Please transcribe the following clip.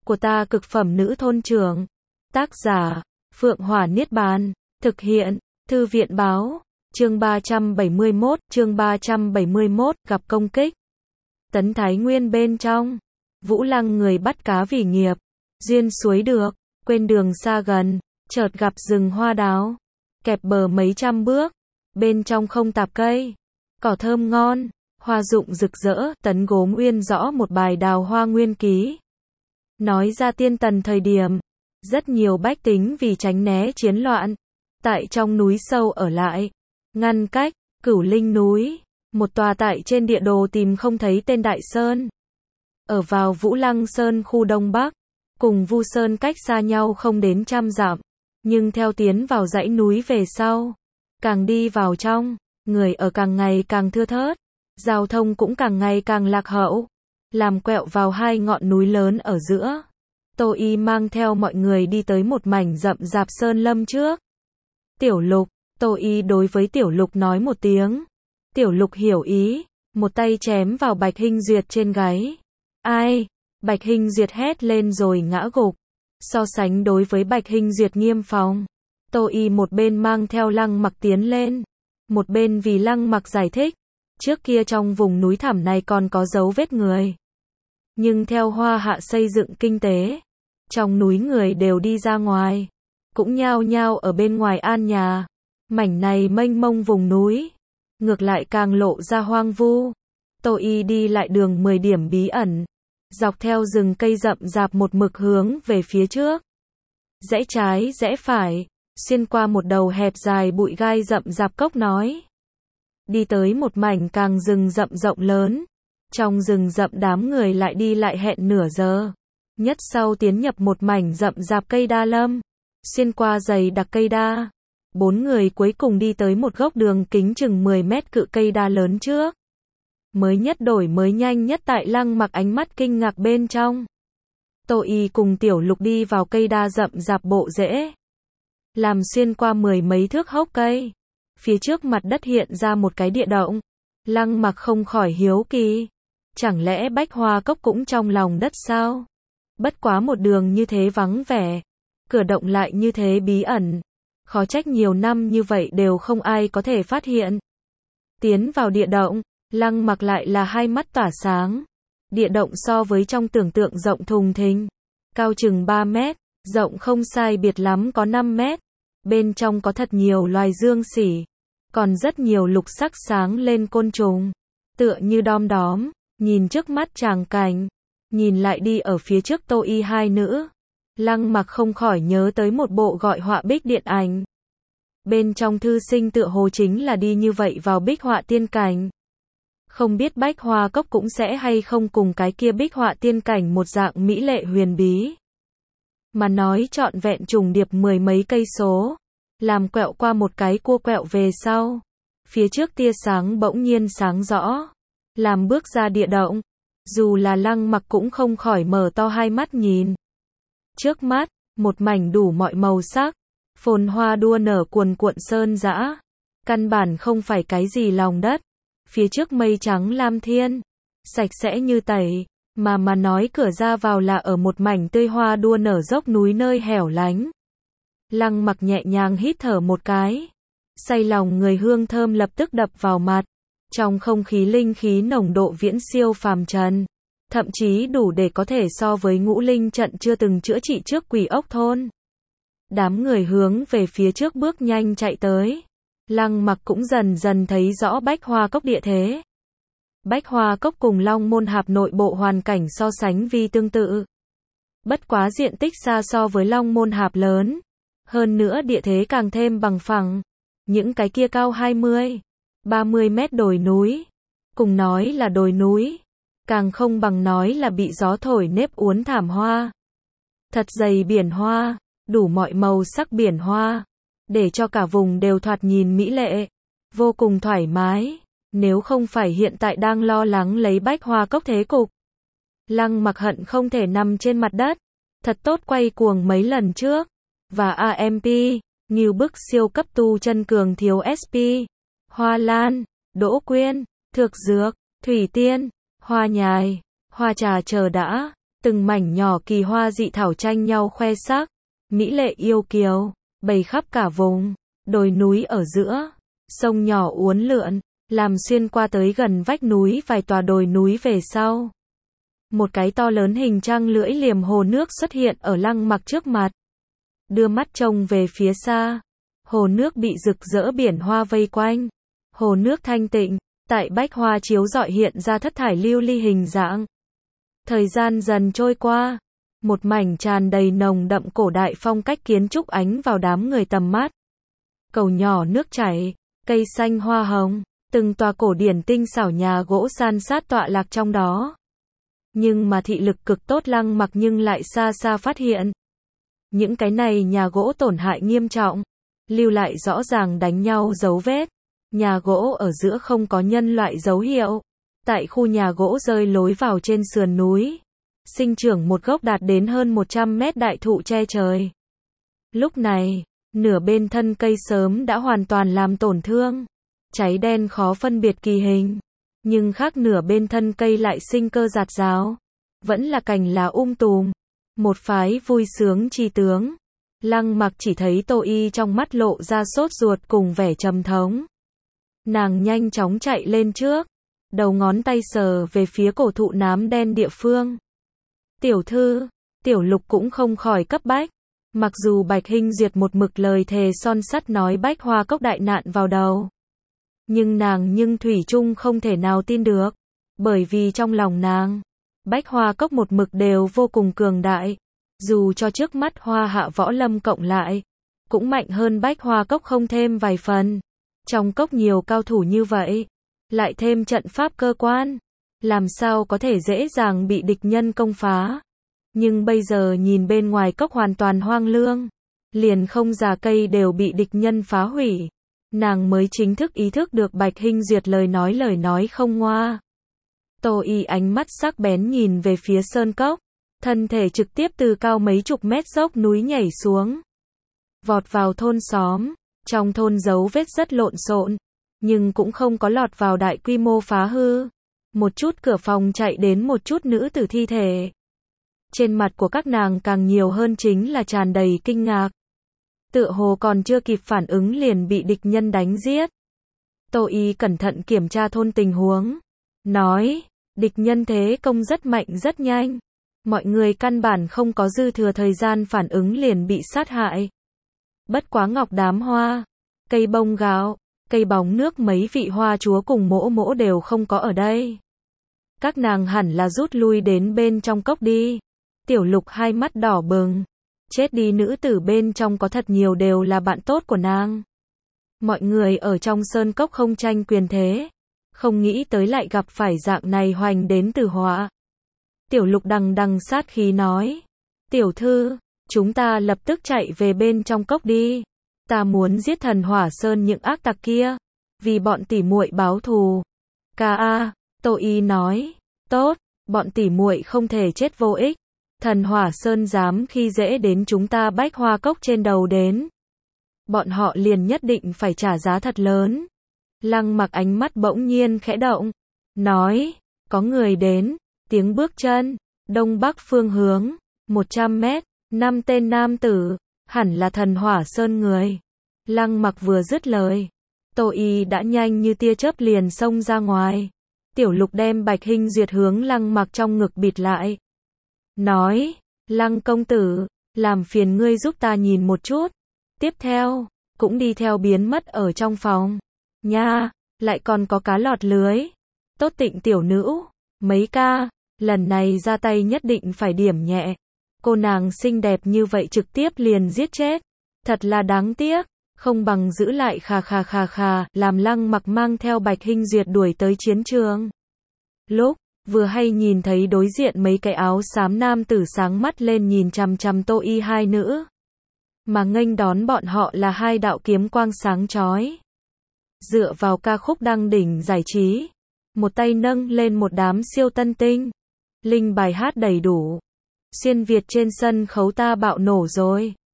của ta cực phẩm nữ thôn trưởng. Tác giả, Phượng Hỏa Niết Bàn. Thực hiện, Thư viện Báo. Chương 371, gặp công kích. Tấn Thái Nguyên bên trong. Vũ Lăng người bắt cá vì nghiệp. Duyên suối được, quên đường xa gần, chợt gặp rừng hoa đào. Kẹp bờ mấy trăm bước, bên trong không tạp cây. Cỏ thơm ngon, hoa rụng rực rỡ. Tấn Gốm uyên rõ một bài đào hoa nguyên ký. Nói ra tiên tần thời điểm, rất nhiều bách tính vì tránh né chiến loạn, tại trong núi sâu ở lại, ngăn cách. Cửu Linh núi, một tòa tại trên địa đồ tìm không thấy tên đại sơn. Ở vào Vũ Lăng Sơn khu Đông Bắc, cùng Vu Sơn cách xa nhau không đến 100 dặm, nhưng theo tiến vào dãy núi về sau, càng đi vào trong, người ở càng ngày càng thưa thớt, giao thông cũng càng ngày càng lạc hậu, làm quẹo vào hai ngọn núi lớn ở giữa. Tô Y mang theo mọi người đi tới một mảnh rậm rạp sơn lâm trước. Tiểu Lục, Tô Y đối với Tiểu Lục nói một tiếng. Tiểu Lục hiểu ý, một tay chém vào Bạch Hinh Duyệt trên gáy. Ai? Bạch Hinh Duyệt hét lên rồi ngã gục. So sánh đối với Bạch Hinh Duyệt nghiêm phòng, Tô Y một bên mang theo Lăng Mặc tiến lên, một bên vì Lăng Mặc giải thích, trước kia trong vùng núi thẳm này còn có dấu vết người. Nhưng theo Hoa Hạ xây dựng kinh tế, trong núi người đều đi ra ngoài, cũng nhao nhao ở bên ngoài an nhà. Mảnh này mênh mông vùng núi, ngược lại càng lộ ra hoang vu. Tô Y đi lại đường 10 điểm bí ẩn, dọc theo rừng cây rậm rạp một mực hướng về phía trước. Rẽ trái rẽ phải, xuyên qua một đầu hẹp dài bụi gai rậm rạp cốc nói. Đi tới một mảnh càng rừng rậm rộng lớn. Trong rừng rậm đám người lại đi lại hẹn nửa giờ. Nhất sau tiến nhập một mảnh rậm rạp cây đa lâm. Xuyên qua dày đặc cây đa. 4 người cuối cùng đi tới một gốc đường kính chừng 10 mét cự cây đa lớn trước. Mới nhất đổi mới nhanh nhất tại Lăng Mặc ánh mắt kinh ngạc bên trong. Tô Y cùng Tiểu Lục đi vào cây đa rậm rạp bộ rễ. Làm xuyên qua 10 mấy thước hốc cây. Phía trước mặt đất hiện ra một cái địa động. Lăng Mặc không khỏi hiếu kỳ. Chẳng lẽ Bách Hoa Cốc cũng trong lòng đất sao? Bất quá một đường như thế vắng vẻ. Cửa động lại như thế bí ẩn. Khó trách nhiều năm như vậy đều không ai có thể phát hiện. Tiến vào địa động, Lăng Mặc lại là hai mắt tỏa sáng. Địa động so với trong tưởng tượng rộng thùng thình, cao chừng 3 mét, rộng không sai biệt lắm có 5 mét. Bên trong có thật nhiều loài dương xỉ, còn rất nhiều lục sắc sáng lên côn trùng, tựa như đom đóm. Nhìn trước mắt tràng cảnh, nhìn lại đi ở phía trước Tô Y hai nữ, Lăng Mặc không khỏi nhớ tới một bộ gọi họa bích điện ảnh. Bên trong thư sinh tựa hồ chính là đi như vậy vào bích họa tiên cảnh. Không biết Bách Hoa Cốc cũng sẽ hay không cùng cái kia bích họa tiên cảnh một dạng mỹ lệ huyền bí. Mà nói trọn vẹn trùng điệp 10 mấy cây số, làm quẹo qua một cái cua quẹo về sau. Phía trước tia sáng bỗng nhiên sáng rõ, làm bước ra địa động. Dù là Lăng Mặc cũng không khỏi mở to hai mắt nhìn. Trước mắt, một mảnh đủ mọi màu sắc, phồn hoa đua nở cuồn cuộn sơn dã. Căn bản không phải cái gì lòng đất. Phía trước mây trắng lam thiên, sạch sẽ như tẩy, mà nói cửa ra vào là ở một mảnh tươi hoa đua nở dốc núi nơi hẻo lánh. Lăng Mặc nhẹ nhàng hít thở một cái, say lòng người hương thơm lập tức đập vào mặt. Trong không khí linh khí nồng độ viễn siêu phàm trần, thậm chí đủ để có thể so với ngũ linh trận chưa từng chữa trị trước Quỷ Ốc thôn. Đám người hướng về phía trước bước nhanh chạy tới. Lăng Mặc cũng dần dần thấy rõ Bách Hoa Cốc địa thế. Bách Hoa Cốc cùng Long Môn Hạp nội bộ hoàn cảnh so sánh vi tương tự. Bất quá diện tích xa so với Long Môn Hạp lớn. Hơn nữa địa thế càng thêm bằng phẳng. Những cái kia cao 20, 30 mét đồi núi. Cùng nói là đồi núi. Càng không bằng nói là bị gió thổi nếp uốn thảm hoa. Thật dày biển hoa, đủ mọi màu sắc biển hoa. Để cho cả vùng đều thoạt nhìn mỹ lệ, vô cùng thoải mái. Nếu không phải hiện tại đang lo lắng lấy Bách Hoa Cốc thế cục, Lăng Mặc hận không thể nằm trên mặt đất, thật tốt quay cuồng mấy lần trước. Và AMP, Ngưu Bức siêu cấp tu chân cường thiếu SP, Hoa Lan, Đỗ Quyên, Thược Dược, Thủy Tiên, Hoa Nhài, Hoa Trà chờ đã. Từng mảnh nhỏ kỳ hoa dị thảo tranh nhau khoe sắc, mỹ lệ yêu kiều, bày khắp cả vùng, đồi núi ở giữa, sông nhỏ uốn lượn, làm xuyên qua tới gần vách núi vài tòa đồi núi về sau. Một cái to lớn hình trăng lưỡi liềm hồ nước xuất hiện ở Lăng Mặc trước mặt. Đưa mắt trông về phía xa, hồ nước bị rực rỡ biển hoa vây quanh. Hồ nước thanh tịnh, tại bách hoa chiếu rọi hiện ra thất thải lưu ly hình dạng. Thời gian dần trôi qua, một mảnh tràn đầy nồng đậm cổ đại phong cách kiến trúc ánh vào đám người tầm mắt. Cầu nhỏ nước chảy, cây xanh hoa hồng, từng tòa cổ điển tinh xảo nhà gỗ san sát tọa lạc trong đó. Nhưng mà thị lực cực tốt Lăng Mặc nhưng lại xa xa phát hiện. Những cái này nhà gỗ tổn hại nghiêm trọng, lưu lại rõ ràng đánh nhau dấu vết. Nhà gỗ ở giữa không có nhân loại dấu hiệu. Tại khu nhà gỗ rơi lối vào trên sườn núi, sinh trưởng một gốc đạt đến hơn 100 mét đại thụ che trời. Lúc này, nửa bên thân cây sớm đã hoàn toàn làm tổn thương, cháy đen khó phân biệt kỳ hình, nhưng khác nửa bên thân cây lại sinh cơ rạt rào, vẫn là cành lá tùm, một phái vui sướng chi tướng. Lăng Mặc chỉ thấy Tô Y trong mắt lộ ra sốt ruột cùng vẻ trầm thống. Nàng nhanh chóng chạy lên trước, đầu ngón tay sờ về phía cổ thụ nám đen địa phương. Tiểu thư, Tiểu Lục cũng không khỏi cấp bách. Mặc dù Bạch Hinh Duyệt một mực lời thề son sắt nói Bách Hoa Cốc đại nạn vào đầu, nhưng nàng thủy chung không thể nào tin được, bởi vì trong lòng nàng, Bách Hoa Cốc một mực đều vô cùng cường đại, dù cho trước mắt Hoa Hạ Võ Lâm cộng lại, cũng mạnh hơn Bách Hoa Cốc không thêm vài phần. Trong cốc nhiều cao thủ như vậy, lại thêm trận pháp cơ quan, làm sao có thể dễ dàng bị địch nhân công phá. Nhưng bây giờ nhìn bên ngoài cốc hoàn toàn hoang lương, liền không già cây đều bị địch nhân phá hủy. Nàng mới chính thức ý thức được Bạch Hinh Duyệt lời nói không ngoa. Tô Y ánh mắt sắc bén nhìn về phía sơn cốc, thân thể trực tiếp từ cao mấy chục mét dốc núi nhảy xuống, vọt vào thôn xóm. Trong thôn dấu vết rất lộn xộn, nhưng cũng không có lọt vào đại quy mô phá hư. Một chút cửa phòng chạy đến một chút nữ tử thi thể. Trên mặt của các nàng càng nhiều hơn chính là tràn đầy kinh ngạc. Tựa hồ còn chưa kịp phản ứng liền bị địch nhân đánh giết. Tô Y cẩn thận kiểm tra thôn tình huống, nói, địch nhân thế công rất mạnh rất nhanh. Mọi người căn bản không có dư thừa thời gian phản ứng liền bị sát hại. Bất quá ngọc đám hoa, cây bông gạo, cây bóng nước mấy vị hoa chúa cùng mỗ mỗ đều không có ở đây. Các nàng hẳn là rút lui đến bên trong cốc đi. Tiểu Lục hai mắt đỏ bừng. Chết đi nữ tử bên trong có thật nhiều đều là bạn tốt của nàng. Mọi người ở trong sơn cốc không tranh quyền thế, không nghĩ tới lại gặp phải dạng này hoành đến từ họa. Tiểu Lục đằng đằng sát khí nói, tiểu thư, chúng ta lập tức chạy về bên trong cốc đi. Ta muốn giết Thần Hỏa Sơn những ác tặc kia, vì bọn tỉ muội báo thù. Ca a, Tô Y nói, tốt, bọn tỉ muội không thể chết vô ích. Thần Hỏa Sơn dám khi dễ đến chúng ta Bách Hoa Cốc trên đầu đến, bọn họ liền nhất định phải trả giá thật lớn. Lăng Mặc ánh mắt bỗng nhiên khẽ động, nói, có người đến, tiếng bước chân, đông bắc phương hướng, 100 mét, 5 tên nam tử, hẳn là Thần Hỏa Sơn người. Lăng Mặc vừa dứt lời, Tô Y đã nhanh như tia chớp liền xông ra ngoài. Tiểu Lục đem Bạch Hinh Duyệt hướng Lăng Mặc trong ngực bịt lại, nói, Lăng công tử, làm phiền ngươi giúp ta nhìn một chút. Tiếp theo, cũng đi theo biến mất ở trong phòng. Nha, lại còn có cá lọt lưới. Tốt Tịnh tiểu nữ, mấy ca, lần này ra tay nhất định phải điểm nhẹ. Cô nàng xinh đẹp như vậy trực tiếp liền giết chết. Thật là đáng tiếc, không bằng giữ lại khà, làm Lăng Mặc mang theo Bạch Hinh Duyệt đuổi tới chiến trường. Lúc vừa hay nhìn thấy đối diện mấy cái áo xám nam tử sáng mắt lên nhìn chằm chằm Tô Y hai nữ. Mà nghênh đón bọn họ là hai đạo kiếm quang sáng chói. Dựa vào ca khúc đăng đỉnh giải trí, một tay nâng lên một đám siêu tân tinh. Linh bài hát đầy đủ. Xuyên Việt trên sân khấu ta bạo nổ rồi.